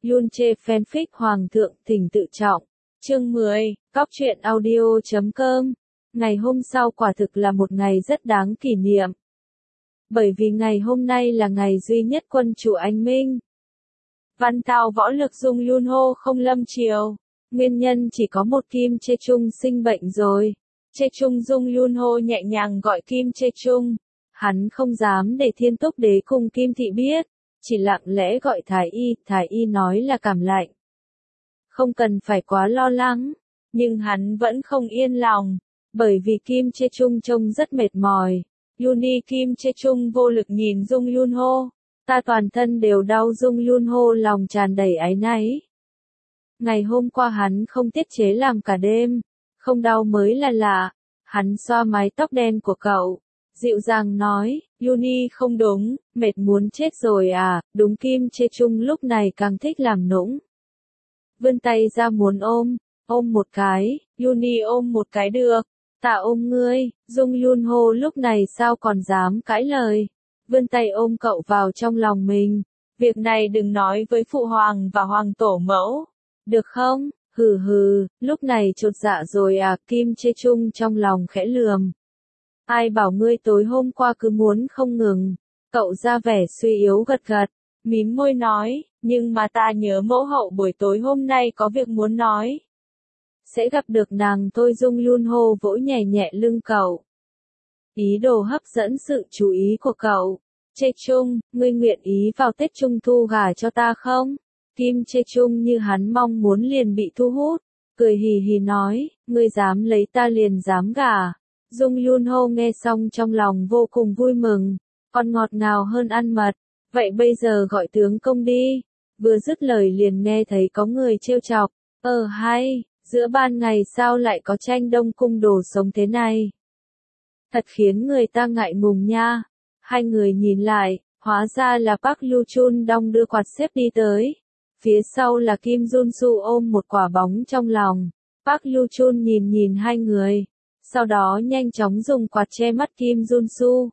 Yun Che fanfic Hoàng thượng thỉnh tự trọng. Chương 10, Góc truyện audio.com. Ngày hôm sau quả thực là một ngày rất đáng kỷ niệm. Bởi vì ngày hôm nay là ngày duy nhất quân chủ anh Minh. Văn Tào võ lực Dung Yunho không lâm chiều. Nguyên nhân chỉ có một Kim Che Chung sinh bệnh rồi. Che Chung Dung Yunho nhẹ nhàng gọi Kim Che Chung. Hắn không dám để Thiên Túc Đế cùng Kim Thị biết. Chỉ lặng lẽ gọi Thái y nói là cảm lạnh. Không cần phải quá lo lắng. Nhưng hắn vẫn không yên lòng. Bởi vì Kim Che Chung trông rất mệt mỏi. Yuni Kim Che Chung vô lực nhìn Dung Yunho. Ta toàn thân đều đau. Dung Yunho lòng tràn đầy áy náy. Ngày hôm qua hắn không tiết chế làm cả đêm. Không đau mới là lạ. Hắn xoa mái tóc đen của cậu. Dịu dàng nói, Yuni không đúng, mệt muốn chết rồi à, đúng. Kim Che Chung lúc này càng thích làm nũng. Vươn tay ra muốn ôm một cái. Yuni ôm một cái được. Ta ôm ngươi. Dung Yunho lúc này sao còn dám cãi lời. Vươn tay ôm cậu vào trong lòng mình. Việc này đừng nói với phụ hoàng và hoàng tổ mẫu. Được không? Hừ, lúc này chột dạ rồi à. Kim Che Chung trong lòng khẽ lườm. Ai bảo ngươi tối hôm qua cứ muốn không ngừng. Cậu ra vẻ suy yếu gật gật. Mím môi nói, nhưng mà ta nhớ mẫu hậu buổi tối hôm nay có việc muốn nói. Sẽ gặp được nàng thôi. Dung Yunho vỗ nhẹ nhẹ lưng cậu. Ý đồ hấp dẫn sự chú ý của cậu. Che Chung, ngươi nguyện ý vào Tết Trung Thu gả cho ta không? Kim Che Chung như hắn mong muốn liền bị thu hút. Cười hì hì nói, ngươi dám lấy ta liền dám gả. Dung Yunho nghe xong trong lòng vô cùng vui mừng. Còn ngọt ngào hơn ăn mật. Vậy bây giờ gọi tướng công đi. Vừa dứt lời liền nghe thấy có người trêu chọc. Hay, giữa ban ngày sao lại có tranh đông cung đồ sống thế này? Thật khiến người ta ngại ngùng nha. Hai người nhìn lại, hóa ra là Park Lu Chun đong đưa quạt xếp đi tới. Phía sau là Kim Jun Su ôm một quả bóng trong lòng. Park Lu Chun nhìn hai người. Sau đó nhanh chóng dùng quạt che mắt Kim Jun Su.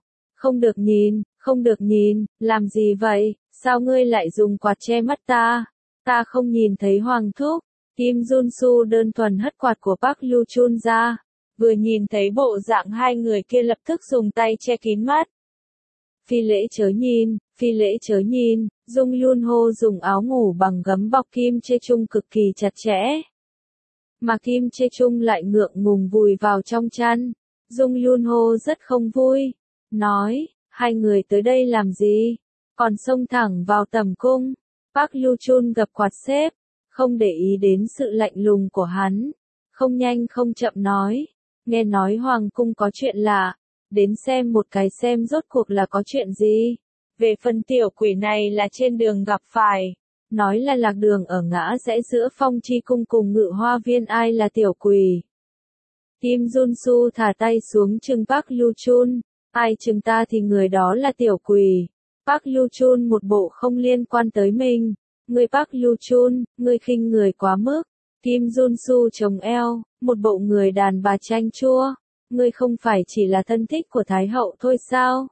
Không được nhìn, làm gì vậy, sao ngươi lại dùng quạt che mắt ta? Ta không nhìn thấy hoàng thúc. Kim Jun Su đơn thuần hất quạt của Park Lu Chun ra. Vừa nhìn thấy bộ dạng hai người kia lập tức dùng tay che kín mắt. Phi lễ chớ nhìn, Dung Yunho dùng áo ngủ bằng gấm bọc Kim Che Chung cực kỳ chặt chẽ. Mà Kim Che Chung lại ngượng ngùng vùi vào trong chăn. Dung Yunho rất không vui. Nói, hai người tới đây làm gì? Còn xông thẳng vào tầm cung. Park Lu Chun gập quạt xếp. Không để ý đến sự lạnh lùng của hắn. Không nhanh không chậm nói. Nghe nói hoàng cung có chuyện lạ. Đến xem một cái xem rốt cuộc là có chuyện gì. Về phần tiểu quỷ này là trên đường gặp phải. Nói là lạc đường ở ngã rẽ giữa Phong Chi cung cùng Ngự Hoa viên. Ai là tiểu quỷ? Kim Jun Su thả tay xuống trừng Park Lu Chun. Ai chừng ta thì người đó là tiểu quỷ. Park Lu Chun một bộ không liên quan tới mình. Người Park Lu Chun, ngươi khinh người quá mức. Kim Jun Su chống eo, một bộ người đàn bà chanh chua. Ngươi không phải chỉ là thân thích của Thái hậu thôi sao?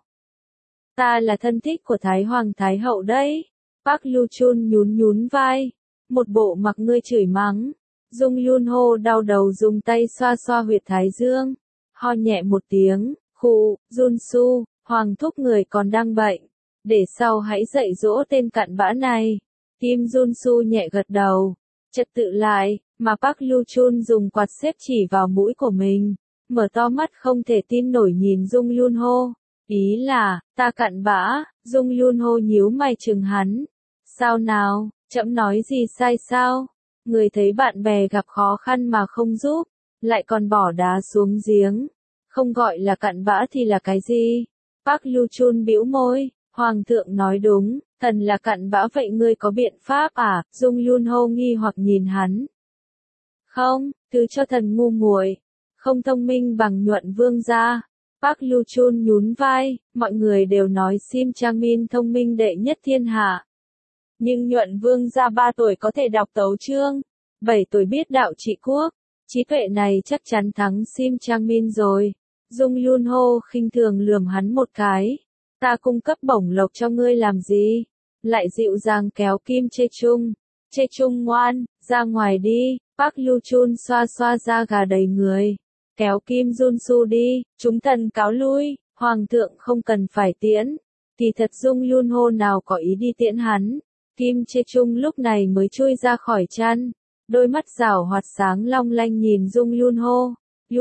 Ta là thân thích của Thái hoàng Thái hậu đấy. Park Lu Chun nhún vai. Một bộ mặc ngươi chửi mắng. Dung Yunho đau đầu dùng tay xoa huyệt thái dương. Ho nhẹ một tiếng, khụ, Jun Su, hoàng thúc người còn đang bệnh. Để sau hãy dạy dỗ tên cặn bã này. Kim Jun Su nhẹ gật đầu. Trật tự lại, mà Park Lu Chun dùng quạt xếp chỉ vào mũi của mình. Mở to mắt không thể tin nổi nhìn Dung Yunho. Ý là, ta cặn bã. Dung Yunho nhíu mày chừng hắn. Sao nào, trẫm nói gì sai sao? Người thấy bạn bè gặp khó khăn mà không giúp, lại còn bỏ đá xuống giếng. Không gọi là cặn bã thì là cái gì? Park Lu Chun bĩu môi. Hoàng thượng nói đúng, thần là cặn bã. Vậy ngươi có biện pháp à? Dung Yunho nghi hoặc nhìn hắn. Không, thứ cho thần ngu muội, không thông minh bằng Nhuận vương gia. Park Lu Chun nhún vai. Mọi người đều nói Sim Chang Min thông minh đệ nhất thiên hạ. Nhưng Nhuận vương gia 3 tuổi có thể đọc tấu chương, 7 tuổi biết đạo trị quốc. Trí tuệ này chắc chắn thắng Sim Chang Min rồi. Dung Yunho khinh thường lườm hắn một cái. Ta cung cấp bổng lộc cho ngươi làm gì? Lại dịu dàng kéo Kim Che Chung. Chê Chung ngoan, ra ngoài đi. Park Yu Chun xoa xoa da gà đầy người. Kéo Kim Jun Su đi, chúng thần cáo lui, hoàng thượng không cần phải tiễn. Thì thật Dung Yun Ho nào có ý đi tiễn hắn. Kim Chê Chung lúc này mới chui ra khỏi chăn. Đôi mắt rảo hoạt sáng long lanh nhìn Dung Yun Ho.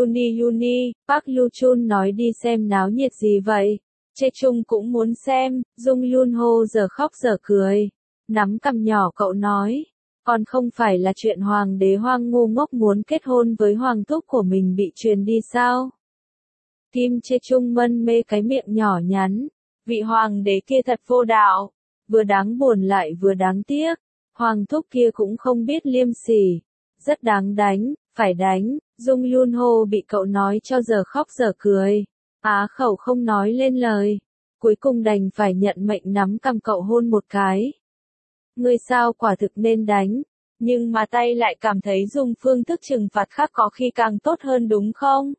Yuni, Park Yu Chun nói đi xem náo nhiệt gì vậy. Chê Chung cũng muốn xem, Dung Yun Ho giờ khóc giờ cười. Nắm cằm nhỏ cậu nói. Còn không phải là chuyện hoàng đế hoang ngu ngốc muốn kết hôn với hoàng thúc của mình bị truyền đi sao? Kim Chê Chung mân mê cái miệng nhỏ nhắn. Vị hoàng đế kia thật vô đạo. Vừa đáng buồn lại vừa đáng tiếc. Hoàng thúc kia cũng không biết liêm sỉ. Rất đáng đánh, phải đánh. Dung Yun Ho bị cậu nói cho giờ khóc giờ cười. Á khẩu không nói lên lời. Cuối cùng đành phải nhận mệnh nắm cằm cậu hôn một cái. Ngươi sao quả thực nên đánh. Nhưng mà tay lại cảm thấy dùng phương thức trừng phạt khác có khi càng tốt hơn đúng không?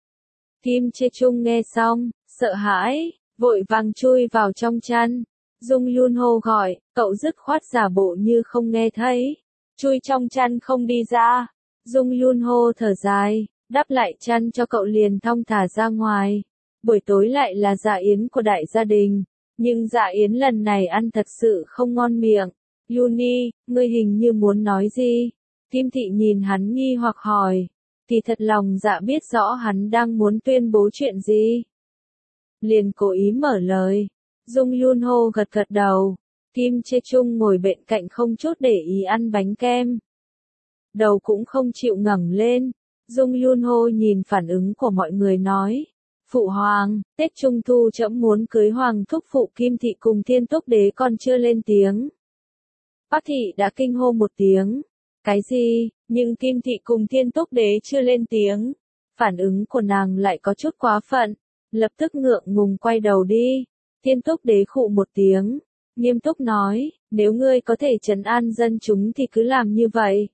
Kim Chê Chung nghe xong, sợ hãi, vội vàng chui vào trong chăn. Dung Yun Ho gọi, cậu dứt khoát giả bộ như không nghe thấy. Chui trong chăn không đi ra. Dung Yun Ho thở dài, đắp lại chăn cho cậu liền thong thả ra ngoài. Buổi tối lại là dạ yến của đại gia đình. Nhưng dạ yến lần này ăn thật sự không ngon miệng. Yuni, ngươi hình như muốn nói gì? Kim Thị nhìn hắn nghi hoặc hỏi. Thì thật lòng dạ biết rõ hắn đang muốn tuyên bố chuyện gì. Liền cố ý mở lời. Dung Yun Ho gật gật đầu. Kim Chê Chung ngồi bên cạnh không chút để ý ăn bánh kem. Đầu cũng không chịu ngẩng lên. Dung Yun Ho nhìn phản ứng của mọi người nói. Phụ hoàng, Tết Trung Thu trẫm muốn cưới hoàng thúc phụ Kim Thị cùng Thiên Túc Đế còn chưa lên tiếng. Bác Thị đã kinh hô một tiếng. Cái gì, nhưng Kim Thị cùng Thiên Túc Đế chưa lên tiếng. Phản ứng của nàng lại có chút quá phận. Lập tức ngượng ngùng quay đầu đi. Thiên Túc Đế khụ một tiếng. Nghiêm túc nói, nếu ngươi có thể trấn an dân chúng thì cứ làm như vậy.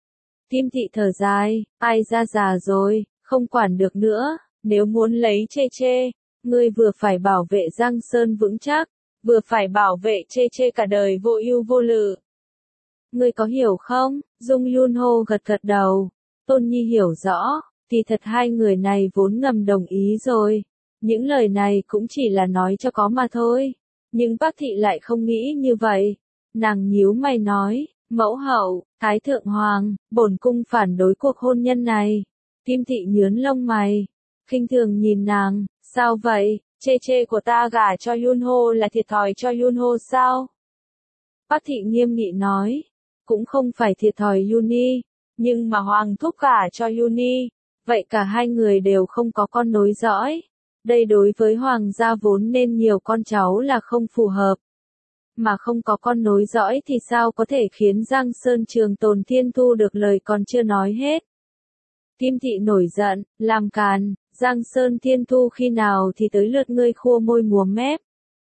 Kim Thị thở dài, ai ra già rồi, không quản được nữa. Nếu muốn lấy Chê Chê, ngươi vừa phải bảo vệ Giang Sơn vững chắc, vừa phải bảo vệ Chê Chê cả đời vô ưu vô lự. Ngươi có hiểu không? Dung Yun Ho gật gật đầu. Tôn Nhi hiểu rõ, thì thật hai người này vốn ngầm đồng ý rồi. Những lời này cũng chỉ là nói cho có mà thôi. Nhưng bác Thị lại không nghĩ như vậy. Nàng nhíu mày nói, mẫu hậu, Thái Thượng Hoàng, bổn cung phản đối cuộc hôn nhân này. Kim Thị nhướng lông mày. Khinh thường nhìn nàng, sao vậy, Chê Chê của ta gả cho Yun Ho là thiệt thòi cho Yun Ho sao? Bác Thị nghiêm nghị nói, cũng không phải thiệt thòi Yuni, nhưng mà Hoàng thúc gả cho Yuni, vậy cả hai người đều không có con nối dõi. Đây đối với Hoàng gia vốn nên nhiều con cháu là không phù hợp. Mà không có con nối dõi thì sao có thể khiến Giang Sơn trường tồn thiên thu được lời còn chưa nói hết. Kim Thị nổi giận, làm càn, Giang Sơn thiên thu khi nào thì tới lượt ngươi khua môi múa mép.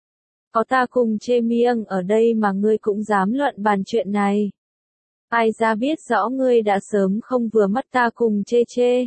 Có ta cùng Chê Miêng ở đây mà ngươi cũng dám luận bàn chuyện này. Ai ra biết rõ ngươi đã sớm không vừa mắt ta cùng Chê Chê.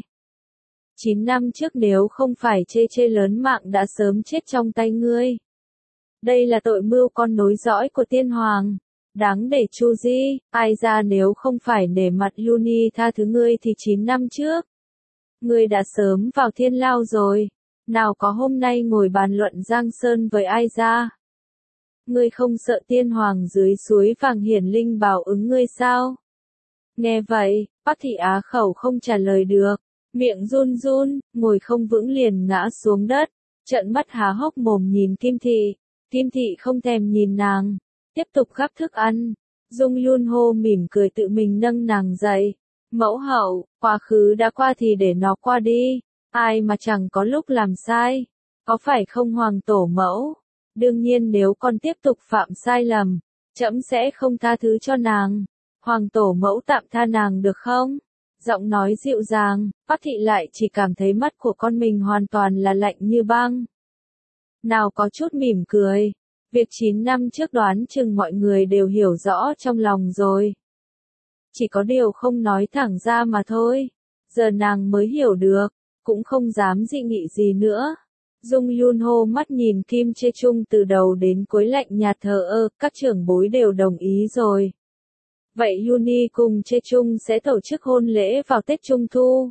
9 năm trước nếu không phải Chê Chê lớn mạng đã sớm chết trong tay ngươi. Đây là tội mưu con nối dõi của tiên hoàng. Đáng để chu di, ai ra nếu không phải nể mặt Yuni tha thứ ngươi thì 9 năm trước. Ngươi đã sớm vào thiên lao rồi. Nào có hôm nay ngồi bàn luận Giang Sơn với ai ra. Ngươi không sợ tiên hoàng dưới suối vàng hiển linh bảo ứng ngươi sao? Nghe vậy, Bác Thị á khẩu không trả lời được. Miệng run run, ngồi không vững liền ngã xuống đất. Trợn mắt há hốc mồm nhìn Kim Thị. Kim Thị không thèm nhìn nàng. Tiếp tục gắp thức ăn. Dung Yun Ho mỉm cười tự mình nâng nàng dậy. Mẫu hậu, quá khứ đã qua thì để nó qua đi. Ai mà chẳng có lúc làm sai. Có phải không hoàng tổ mẫu? Đương nhiên nếu con tiếp tục phạm sai lầm, trẫm sẽ không tha thứ cho nàng. Hoàng tổ mẫu tạm tha nàng được không? Giọng nói dịu dàng, Bác Thị lại chỉ cảm thấy mắt của con mình hoàn toàn là lạnh như băng. Nào có chút mỉm cười. Việc 9 năm trước đoán chừng mọi người đều hiểu rõ trong lòng rồi. Chỉ có điều không nói thẳng ra mà thôi. Giờ nàng mới hiểu được, cũng không dám dị nghị gì nữa. Dung Yun Ho mắt nhìn Kim Chê Chung từ đầu đến cuối lạnh nhạt thờ ơ, các trưởng bối đều đồng ý rồi. Vậy Uni cùng Chechung sẽ tổ chức hôn lễ vào Tết Trung Thu.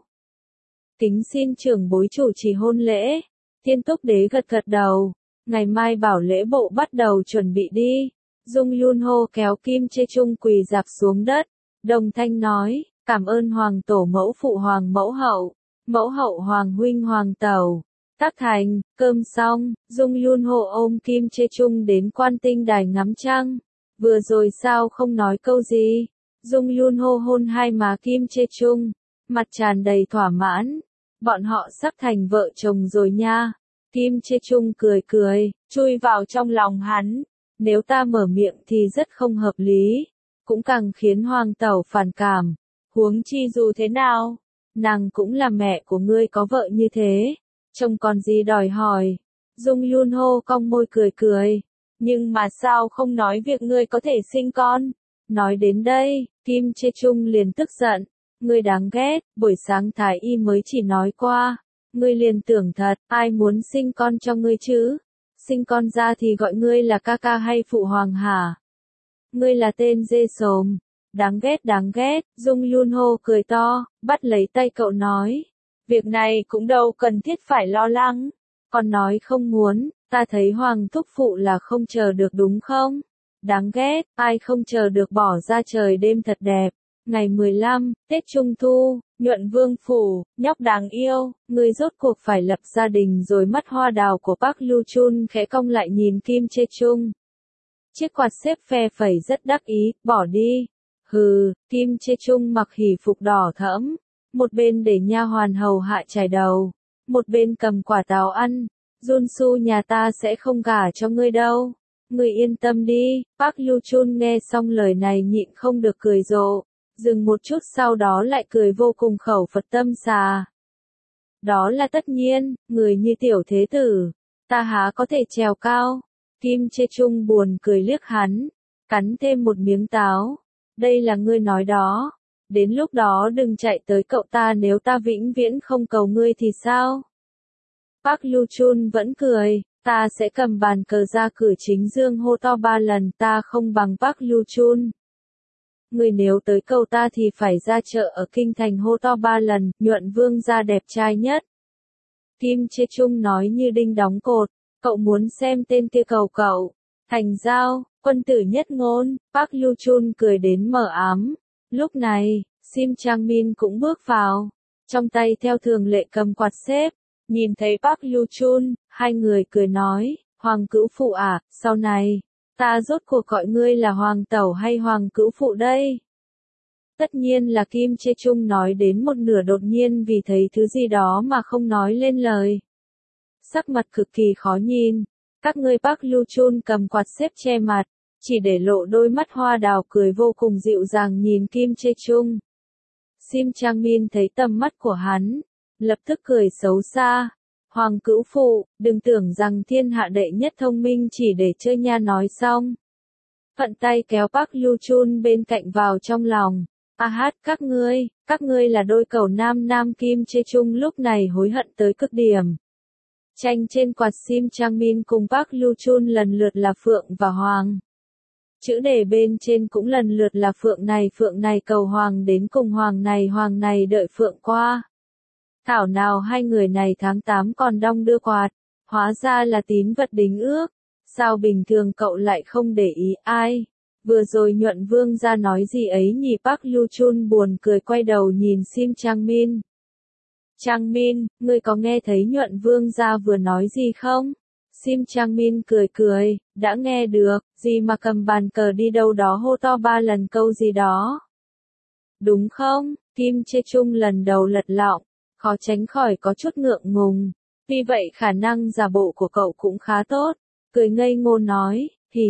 Kính xin trưởng bối chủ trì hôn lễ. Thiên Túc Đế gật gật đầu. Ngày mai bảo lễ bộ bắt đầu chuẩn bị đi. Dung Yunho kéo Kim Chechung quỳ rạp xuống đất. Đồng thanh nói, cảm ơn Hoàng Tổ Mẫu Phụ Hoàng Mẫu Hậu, Mẫu Hậu Hoàng Huynh Hoàng Tẩu. Tác thành, cơm xong, Dung Yunho ôm Kim Chechung đến Quan Tinh Đài ngắm trăng. Vừa rồi sao không nói câu gì? Dung Yunho hôn hai má Kim Chechung, mặt tràn đầy thỏa mãn. Bọn họ sắp thành vợ chồng rồi nha. Kim Chechung cười cười, chui vào trong lòng hắn. Nếu ta mở miệng thì rất không hợp lý, cũng càng khiến Hoàng Tẩu phản cảm. Huống chi dù thế nào, nàng cũng là mẹ của ngươi có vợ như thế, trông còn gì đòi hỏi. Dung Yunho cong môi cười cười, nhưng mà sao không nói việc ngươi có thể sinh con? Nói đến đây, Kim Chechung liền tức giận, ngươi đáng ghét, buổi sáng Thái Y mới chỉ nói qua, ngươi liền tưởng thật, ai muốn sinh con cho ngươi chứ? Sinh con ra thì gọi ngươi là ca ca hay phụ hoàng hả? Ngươi là tên dê sồm. Đáng ghét, Dung Yunho cười to, bắt lấy tay cậu nói. Việc này cũng đâu cần thiết phải lo lắng. Con nói không muốn, ta thấy hoàng thúc phụ là không chờ được đúng không? Đáng ghét, ai không chờ được bỏ ra trời đêm thật đẹp. Ngày 15, Tết Trung Thu, Nhuận Vương Phủ, nhóc đáng yêu, người rốt cuộc phải lập gia đình rồi. Mắt hoa đào của Park Lu Chun khẽ cong lại nhìn Kim Chechung. Chiếc quạt xếp phe phẩy rất đắc ý, bỏ đi. Hừ, Kim Chechung mặc hỉ phục đỏ thẫm, một bên để nha hoàn hầu hạ chải đầu, một bên cầm quả táo ăn. Junsu nhà ta sẽ không gả cho ngươi đâu. Ngươi yên tâm đi. Park Lu Chun nghe xong lời này nhịn không được cười rộ. Dừng một chút sau đó lại cười vô cùng khẩu Phật tâm xà. Đó là tất nhiên, người như tiểu thế tử, ta há có thể trèo cao. Kim Chechung buồn cười liếc hắn, cắn thêm một miếng táo. Đây là ngươi nói đó. Đến lúc đó đừng chạy tới cậu ta nếu ta vĩnh viễn không cầu ngươi thì sao? Park Lu Chun vẫn cười, ta sẽ cầm bàn cờ ra cửa chính dương hô to 3 lần, ta không bằng Park Lu Chun. Người nếu tới cầu ta thì phải ra chợ ở kinh thành hô to 3 lần, Nhuận Vương gia đẹp trai nhất. Kim Chechung nói như đinh đóng cột, cậu muốn xem tên kia cầu cậu. Thành giao, quân tử nhất ngôn, Park Lu Chun cười đến mờ ám. Lúc này, Sim Chang Min cũng bước vào, trong tay theo thường lệ cầm quạt xếp. Nhìn thấy Park Lu Chun, hai người cười nói, Hoàng cữu phụ à, sau này, ta rốt cuộc gọi ngươi là Hoàng Tẩu hay Hoàng cữu phụ đây? Tất nhiên là Kim Chechung nói đến một nửa đột nhiên vì thấy thứ gì đó mà không nói lên lời. Sắc mặt cực kỳ khó nhìn, các ngươi. Park Lu Chun cầm quạt xếp che mặt, chỉ để lộ đôi mắt hoa đào cười vô cùng dịu dàng nhìn Kim Chechung. Sim Chang Min thấy tầm mắt của hắn, lập tức cười xấu xa. Hoàng cữu phụ, đừng tưởng rằng thiên hạ đệ nhất thông minh chỉ để chơi nha. Nói xong, thuận tay kéo Park Lu Chun bên cạnh vào trong lòng. A hát, các ngươi là đôi cầu nam. Kim Chechung lúc này hối hận tới cực điểm. Tranh trên quạt Sim Chang Min cùng Park Lu Chun lần lượt là Phượng và Hoàng. Chữ đề bên trên cũng lần lượt là Phượng này cầu Hoàng đến cùng Hoàng này đợi Phượng qua. Thảo nào hai người này tháng 8 còn đong đưa quạt, hóa ra là tín vật đính ước. Sao bình thường cậu lại không để ý ai? Vừa rồi Nhuận Vương gia nói gì ấy nhỉ? Park Lu Chun buồn cười quay đầu nhìn Sim Chang Min. Chang Min, ngươi có nghe thấy Nhuận Vương gia vừa nói gì không? Sim Chang Min cười cười, đã nghe được, gì mà cầm bàn cờ đi đâu đó hô to 3 lần câu gì đó. Đúng không? Kim Chechung lần đầu lật lọng, khó tránh khỏi có chút ngượng ngùng. Vì vậy khả năng giả bộ của cậu cũng khá tốt. Cười ngây ngô nói,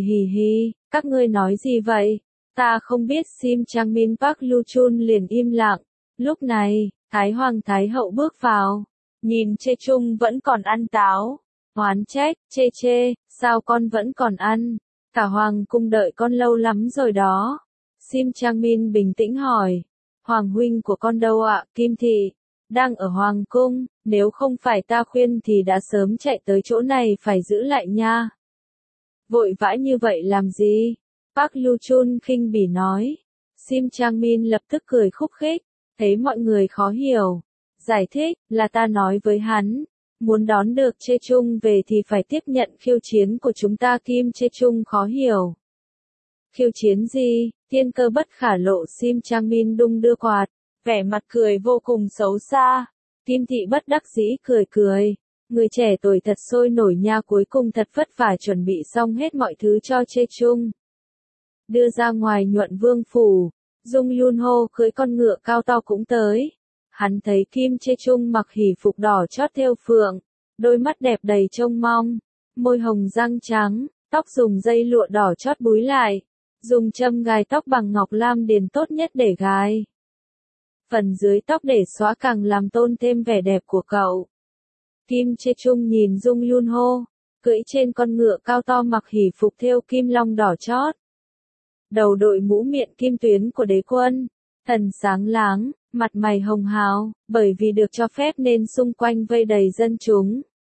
hì, các ngươi nói gì vậy? Ta không biết. Sim Chang Min. Park Lu Chun liền im lặng. Lúc này, Thái Hoàng Thái Hậu bước vào, nhìn Chechung vẫn còn ăn táo, oán trách, chê, sao con vẫn còn ăn? Cả Hoàng cung đợi con lâu lắm rồi đó. Sim Chang Min bình tĩnh hỏi, Hoàng huynh của con đâu ạ? Kim thị, đang ở Hoàng cung, nếu không phải ta khuyên thì đã sớm chạy tới chỗ này, phải giữ lại nha. Vội vã như vậy làm gì? Park Lu Chun khinh bỉ nói. Sim Chang Min lập tức cười khúc khích, thấy mọi người khó hiểu. Giải thích, là ta nói với hắn, muốn đón được Chê Chung về thì phải tiếp nhận khiêu chiến của chúng ta. Kim Chê Chung khó hiểu. Khiêu chiến gì? Thiên Cơ bất khả lộ. Sim Chang Min đung đưa quạt, vẻ mặt cười vô cùng xấu xa. Kim Thị bất đắc dĩ cười cười. Người trẻ tuổi thật sôi nổi nha, cuối cùng thật vất vả chuẩn bị xong hết mọi thứ cho Chê Chung. Đưa ra ngoài Nhuận Vương phủ, Dung Yun Ho cưỡi con ngựa cao to cũng tới. Hắn thấy Kim Chê Chung mặc hỉ phục đỏ chót thêu phượng, đôi mắt đẹp đầy trông mong, môi hồng răng trắng, tóc dùng dây lụa đỏ chót búi lại, dùng châm gài tóc bằng ngọc lam điền tốt nhất để gài. Phần dưới tóc để xóa càng làm tôn thêm vẻ đẹp của cậu. Kim Chê Chung nhìn Dung Yun Ho, cưỡi trên con ngựa cao to mặc hỉ phục thêu kim long đỏ chót. Đầu đội mũ miệng kim tuyến của đế quân, thần sáng láng, mặt mày hồng hào, bởi vì được cho phép nên xung quanh vây đầy dân chúng.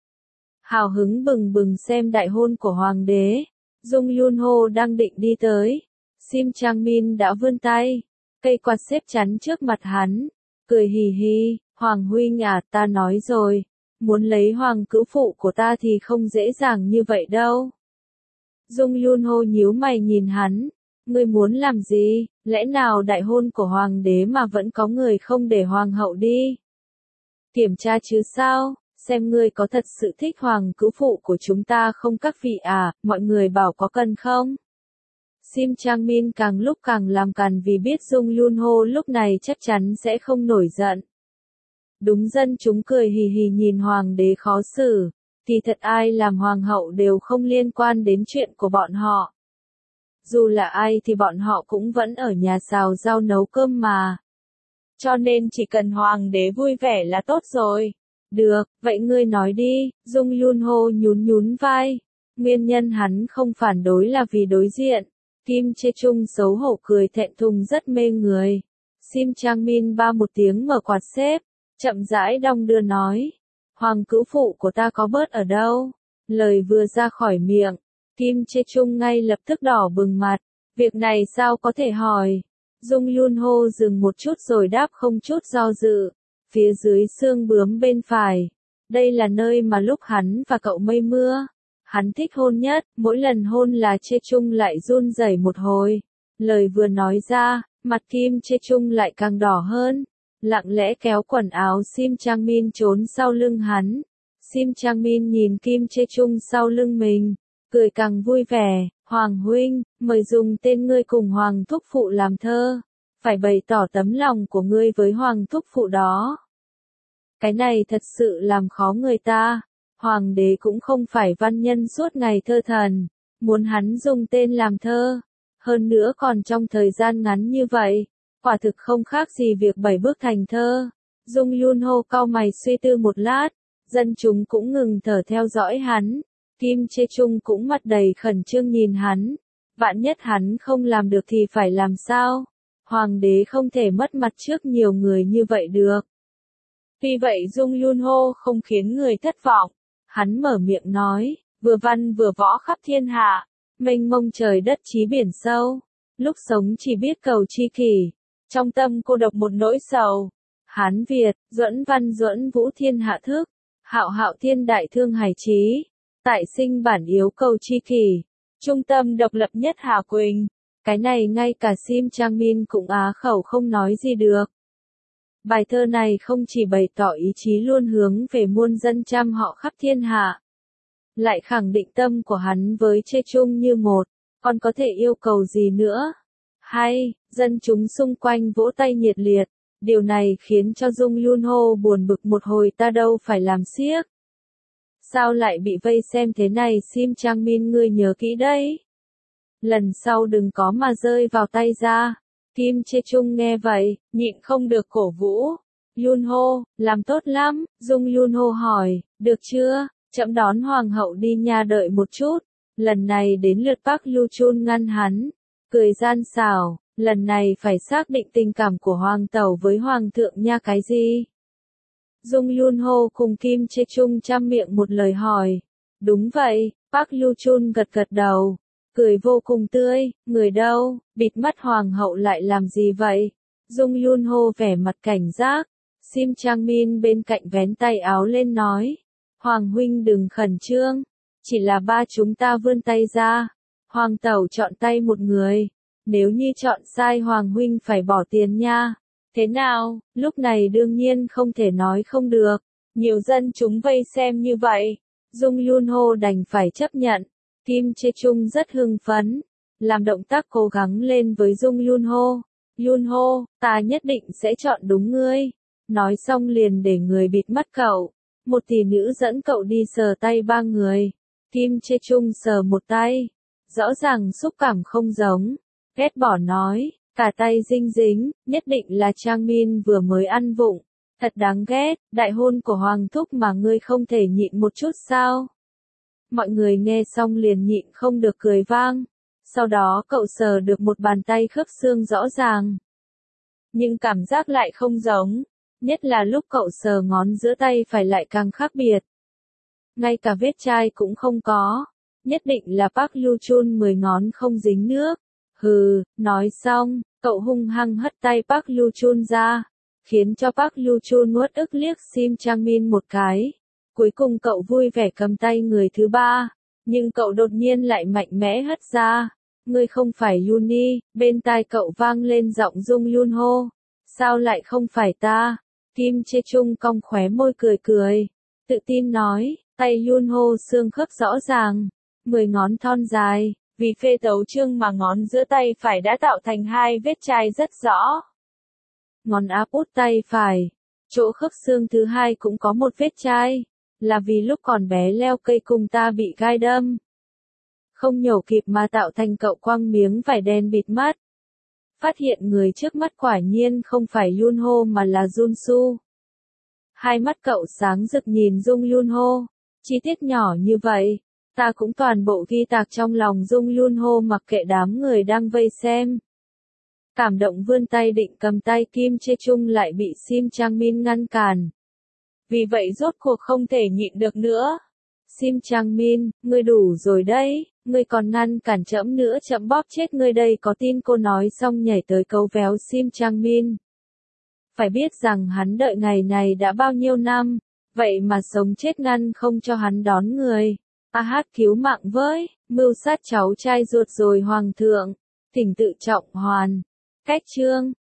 Hào hứng bừng bừng xem đại hôn của hoàng đế. Dung Yun Ho đang định đi tới, Sim Chang Min đã vươn tay, cây quạt xếp chắn trước mặt hắn, cười hì hì, Hoàng huynh à, ta nói rồi, muốn lấy hoàng cữu phụ của ta thì không dễ dàng như vậy đâu. Dung Yun Ho nhíu mày nhìn hắn, ngươi muốn làm gì, lẽ nào đại hôn của hoàng đế mà vẫn có người không để hoàng hậu đi? Kiểm tra chứ sao, xem ngươi có thật sự thích hoàng cữu phụ của chúng ta không các vị à, mọi người bảo có cần không? Sim Chang Min càng lúc càng làm càn vì biết Dung Yun Ho lúc này chắc chắn sẽ không nổi giận. Đúng, dân chúng cười hì hì nhìn hoàng đế khó xử, thì thật ai làm hoàng hậu đều không liên quan đến chuyện của bọn họ. Dù là ai thì bọn họ cũng vẫn ở nhà xào rau nấu cơm mà. Cho nên chỉ cần hoàng đế vui vẻ là tốt rồi. Được, vậy ngươi nói đi, Dung Yun Ho nhún nhún vai. Nguyên nhân hắn không phản đối là vì đối diện. Kim Chê Chung xấu hổ cười thẹn thùng rất mê người. Sim Chang Min ba một tiếng mở quạt xếp, chậm rãi đong đưa nói. Hoàng cữu phụ của ta có bớt ở đâu? Lời vừa ra khỏi miệng, Kim Chê Chung ngay lập tức đỏ bừng mặt. Việc này sao có thể hỏi? Dung Yun Ho dừng một chút rồi đáp không chút do dự. Phía dưới xương bướm bên phải. Đây là nơi mà lúc hắn và cậu mây mưa, hắn thích hôn nhất, mỗi lần hôn là Chê Chung lại run rẩy một hồi. Lời vừa nói ra, mặt Kim Chê Chung lại càng đỏ hơn. Lặng lẽ kéo quần áo Sim Chang Min trốn sau lưng hắn. Sim Chang Min nhìn Kim Chê Chung sau lưng mình, cười càng vui vẻ. Hoàng huynh, mời dùng tên ngươi cùng Hoàng thúc phụ làm thơ. Phải bày tỏ tấm lòng của ngươi với Hoàng thúc phụ đó. Cái này thật sự làm khó người ta. Hoàng đế cũng không phải văn nhân suốt ngày thơ thần, muốn hắn dùng tên làm thơ. Hơn nữa còn trong thời gian ngắn như vậy, quả thực không khác gì việc 7 bước thành thơ. Dung Yun Ho cau mày suy tư một lát, dân chúng cũng ngừng thở theo dõi hắn. Kim Chê Chung cũng mặt đầy khẩn trương nhìn hắn. Vạn nhất hắn không làm được thì phải làm sao? Hoàng đế không thể mất mặt trước nhiều người như vậy được. Vì vậy Dung Yun Ho không khiến người thất vọng. Hắn mở miệng nói, vừa văn vừa võ khắp thiên hạ, mênh mông trời đất chí biển sâu. Lúc sống chỉ biết cầu tri kỷ, trong tâm cô độc một nỗi sầu. Hán Việt, duẫn văn duẫn vũ thiên hạ thức, hạo hạo thiên đại thương hải chí. Tại sinh bản yếu cầu tri kỷ, trung tâm độc lập nhất Hà Quỳnh. Cái này ngay cả Sim Chang Min cũng á khẩu không nói gì được. Bài thơ này không chỉ bày tỏ ý chí luôn hướng về muôn dân trăm họ khắp thiên hạ, lại khẳng định tâm của hắn với Chê Chung như một, còn có thể yêu cầu gì nữa? Hay, dân chúng xung quanh vỗ tay nhiệt liệt, điều này khiến cho Dung Yun Ho buồn bực một hồi. Ta đâu phải làm xiếc. Sao lại bị vây xem thế này? Sim Chang Min ngươi nhớ kỹ đấy. Lần sau đừng có mà rơi vào tay ra. Kim Chê Chung nghe vậy, nhịn không được cổ vũ. Yun Ho, làm tốt lắm. Dung Yun Ho hỏi, được chưa? Chậm đón hoàng hậu đi nha, đợi một chút. Lần này đến lượt Park Lu Chun ngăn hắn, cười gian xảo, lần này phải xác định tình cảm của hoàng tẩu với hoàng thượng nha. Cái gì? Dung Yun Ho cùng Kim Chê Chung chăm miệng một lời hỏi. Đúng vậy, Park Lu Chun gật gật đầu. cười vô cùng tươi, người đâu, bịt mắt hoàng hậu lại làm gì vậy? Dung Yunho vẻ mặt cảnh giác, Sim Chang Min bên cạnh vén tay áo lên nói, Hoàng huynh đừng khẩn trương, chỉ là ba chúng ta vươn tay ra, Hoàng tẩu chọn tay một người, nếu như chọn sai Hoàng huynh phải bỏ tiền nha. Thế nào, lúc này đương nhiên không thể nói không được, nhiều dân chúng vây xem như vậy, Dung Yunho đành phải chấp nhận. Kim Chê Chung rất hưng phấn, làm động tác cố gắng lên với Dung Yunho. Yunho, ta nhất định sẽ chọn đúng ngươi. Nói xong liền để người bịt mắt cậu. Một tỷ nữ dẫn cậu đi sờ tay ba người. Kim Chê Chung sờ một tay. Rõ ràng xúc cảm không giống. Ghét bỏ nói, cả tay dinh dính, nhất định là Trang Min vừa mới ăn vụng. Thật đáng ghét, đại hôn của Hoàng thúc mà ngươi không thể nhịn một chút sao? Mọi người nghe xong liền nhịn không được cười vang. Sau đó cậu sờ được một bàn tay khớp xương rõ ràng. Nhưng cảm giác lại không giống. Nhất là lúc cậu sờ ngón giữa tay phải lại càng khác biệt. Ngay cả vết chai cũng không có. Nhất định là Park Yu Chun 10 ngón không dính nước. Hừ, nói xong, cậu hung hăng hất tay Park Yu Chun ra. Khiến cho Park Yu Chun nuốt ức liếc Sim Chang Min một cái. Cuối cùng cậu vui vẻ cầm tay người thứ ba, nhưng cậu đột nhiên lại mạnh mẽ hất ra. Ngươi không phải Yuni, bên tai cậu vang lên giọng Dung Yunho. Sao lại không phải ta? Kim Chê Chung cong khóe môi cười cười. Tự tin nói, tay Yunho xương khớp rõ ràng, 10 ngón thon dài, vì phê tấu chương mà ngón giữa tay phải đã tạo thành hai vết chai rất rõ. Ngón áp út tay phải, chỗ khớp xương thứ hai cũng có một vết chai. Là vì lúc còn bé leo cây cùng ta bị gai đâm. Không nhổ kịp mà tạo thành cậu quăng miếng vải đen bịt mắt. Phát hiện người trước mắt quả nhiên không phải Yunho mà là Junsu. Hai mắt cậu sáng rực nhìn Dung Yunho. Chi tiết nhỏ như vậy, ta cũng toàn bộ ghi tạc trong lòng Dung Yunho mặc kệ đám người đang vây xem. Cảm động vươn tay định cầm tay Kim Chê Chung lại bị Sim Chang Min ngăn cản. Vì vậy rốt cuộc không thể nhịn được nữa. Sim Chang Min, ngươi đủ rồi đấy, ngươi còn ngăn cản trẫm nữa, trẫm bóp chết ngươi đây, có tin cô nói xong nhảy tới cấu véo Sim Chang Min. Phải biết rằng hắn đợi ngày này đã bao nhiêu năm, vậy mà sống chết ngăn không cho hắn đón người. A hát cứu mạng với, mưu sát cháu trai ruột rồi hoàng thượng, thỉnh tự trọng hoàn. Cách chương